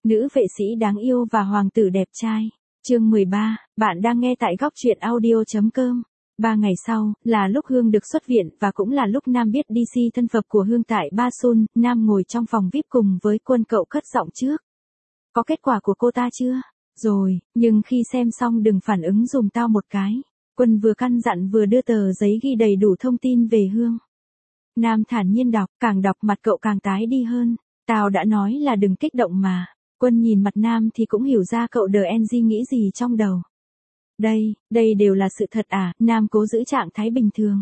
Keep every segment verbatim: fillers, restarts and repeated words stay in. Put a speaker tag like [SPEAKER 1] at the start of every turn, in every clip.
[SPEAKER 1] Nữ vệ sĩ đáng yêu và hoàng tử đẹp trai. Chương mười ba, bạn đang nghe tại góc truyện audio chấm com. Ba ngày sau, là lúc Hương được xuất viện và cũng là lúc Nam biết đê xê thân phận của Hương tại Ba Sun. Nam ngồi trong phòng vi ai pi cùng với Quân. Cậu cất giọng trước. Có kết quả của cô ta chưa? Rồi, nhưng khi xem xong đừng phản ứng dùm tao một cái. Quân vừa căn dặn vừa đưa tờ giấy ghi đầy đủ thông tin về Hương. Nam thản nhiên đọc, càng đọc mặt cậu càng tái đi hơn. Tao đã nói là đừng kích động mà. Quân nhìn mặt Nam thì cũng hiểu ra cậu đờ en gi nghĩ gì trong đầu. Đây, đây đều là sự thật à? Nam cố giữ trạng thái bình thường.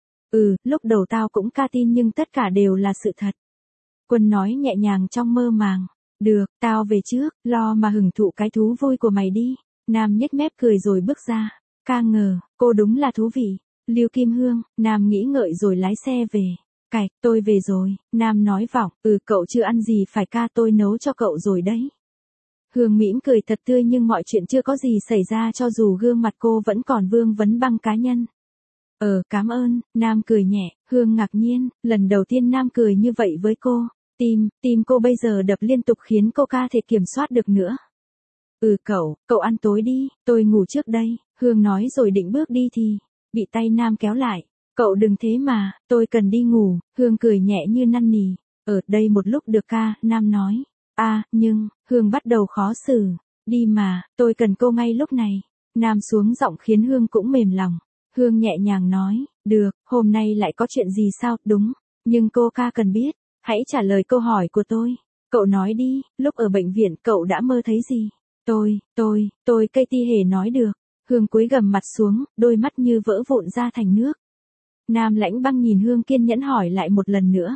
[SPEAKER 1] Ừ, lúc đầu tao cũng ca tin nhưng tất cả đều là sự thật. Quân nói nhẹ nhàng trong mơ màng. Được, tao về trước, lo mà hưởng thụ cái thú vui của mày đi. Nam nhếch mép cười rồi bước ra. Ca ngờ, cô đúng là thú vị. Lưu Kim Hương, Nam nghĩ ngợi rồi lái xe về. Cạch, tôi về rồi, Nam nói vọng, ừ cậu chưa ăn gì phải ca tôi nấu cho cậu rồi đấy. Hương mỉm cười thật tươi nhưng mọi chuyện chưa có gì xảy ra cho dù gương mặt cô vẫn còn vương vấn băng cá nhân. Ờ, cảm ơn, Nam cười nhẹ, Hương ngạc nhiên, lần đầu tiên Nam cười như vậy với cô. Tim, tim cô bây giờ đập liên tục khiến cô ca thể kiểm soát được nữa. Ừ cậu, cậu ăn tối đi, tôi ngủ trước đây, Hương nói rồi định bước đi thì, bị tay Nam kéo lại. Cậu đừng thế mà, tôi cần đi ngủ, Hương cười nhẹ như năn nỉ. Ở đây một lúc được ca, Nam nói. À, nhưng, Hương bắt đầu khó xử. Đi mà, tôi cần cô ngay lúc này. Nam xuống giọng khiến Hương cũng mềm lòng. Hương nhẹ nhàng nói, được, hôm nay lại có chuyện gì sao, đúng. Nhưng cô ca cần biết, hãy trả lời câu hỏi của tôi. Cậu nói đi, lúc ở bệnh viện cậu đã mơ thấy gì? Tôi, tôi, tôi Katie hề nói được. Hương cúi gằm mặt xuống, đôi mắt như vỡ vụn ra thành nước. Nam lãnh băng nhìn Hương kiên nhẫn hỏi lại một lần nữa.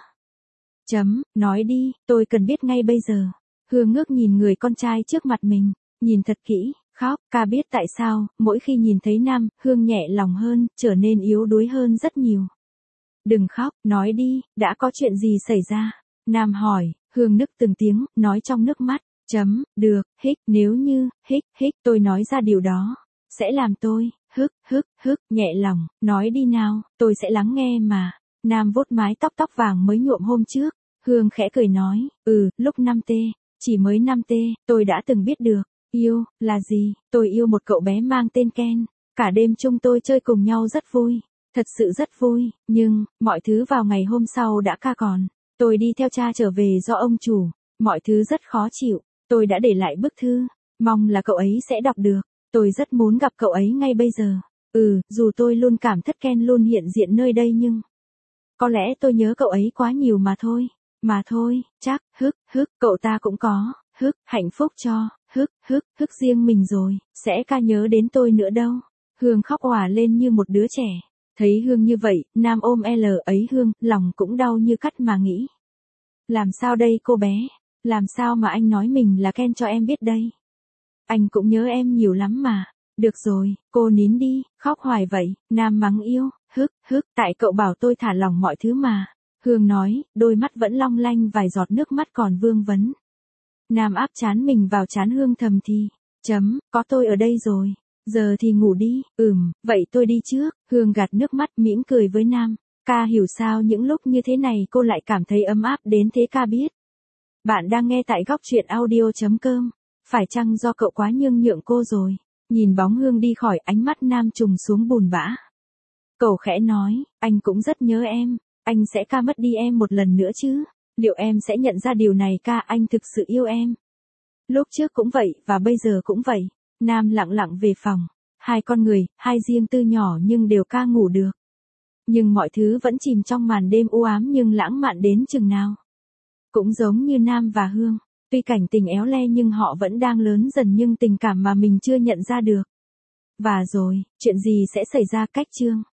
[SPEAKER 1] Chấm, nói đi, tôi cần biết ngay bây giờ. Hương ngước nhìn người con trai trước mặt mình, nhìn thật kỹ, khóc, ca biết tại sao, mỗi khi nhìn thấy Nam, Hương nhẹ lòng hơn, trở nên yếu đuối hơn rất nhiều. Đừng khóc, nói đi, đã có chuyện gì xảy ra? Nam hỏi, Hương nức từng tiếng, nói trong nước mắt, chấm, được, hích, nếu như, hích, hích, tôi nói ra điều đó, sẽ làm tôi, hức, hức, hức, nhẹ lòng, nói đi nào, tôi sẽ lắng nghe mà. Nam vuốt mái tóc tóc vàng mới nhuộm hôm trước, Hương khẽ cười nói, ừ, lúc năm tê, chỉ mới năm tê, tôi đã từng biết được, yêu, là gì, tôi yêu một cậu bé mang tên Ken, cả đêm chúng tôi chơi cùng nhau rất vui, thật sự rất vui, nhưng, mọi thứ vào ngày hôm sau đã ca còn, tôi đi theo cha trở về do ông chủ, mọi thứ rất khó chịu, tôi đã để lại bức thư, mong là cậu ấy sẽ đọc được. Tôi rất muốn gặp cậu ấy ngay bây giờ. Ừ, dù tôi luôn cảm thất Ken luôn hiện diện nơi đây nhưng... Có lẽ tôi nhớ cậu ấy quá nhiều mà thôi. Mà thôi, chắc, hức, hức, cậu ta cũng có, hức, hạnh phúc cho, hức, hức, hức riêng mình rồi, sẽ ca nhớ đến tôi nữa đâu. Hương khóc òa lên như một đứa trẻ. Thấy Hương như vậy, Nam ôm L ấy Hương, lòng cũng đau như cắt mà nghĩ. Làm sao đây cô bé? Làm sao mà anh nói mình là Ken cho em biết đây? Anh cũng nhớ em nhiều lắm mà. Được rồi, cô nín đi, khóc hoài vậy, Nam mắng yêu, hức, hức, tại cậu bảo tôi thả lỏng mọi thứ mà. Hương nói, đôi mắt vẫn long lanh vài giọt nước mắt còn vương vấn. Nam áp trán mình vào trán Hương thầm thì, chấm, có tôi ở đây rồi, giờ thì ngủ đi, ừm, vậy tôi đi trước. Hương gạt nước mắt mỉm cười với Nam, ca hiểu sao những lúc như thế này cô lại cảm thấy ấm áp đến thế ca biết. Bạn đang nghe tại góc truyện audio chấm com. Phải chăng do cậu quá nhường nhượng cô rồi? Nhìn bóng Hương đi khỏi ánh mắt Nam trùng xuống buồn bã. Cậu khẽ nói, anh cũng rất nhớ em, anh sẽ ca mất đi em một lần nữa chứ? Liệu em sẽ nhận ra điều này ca anh thực sự yêu em? Lúc trước cũng vậy và bây giờ cũng vậy. Nam lặng lặng về phòng. Hai con người, hai riêng tư nhỏ nhưng đều ca ngủ được. Nhưng mọi thứ vẫn chìm trong màn đêm u ám nhưng lãng mạn đến chừng nào. Cũng giống như Nam và Hương. Tuy cảnh tình éo le nhưng họ vẫn đang lớn dần nhưng tình cảm mà mình chưa nhận ra được. Và rồi, chuyện gì sẽ xảy ra cách chương?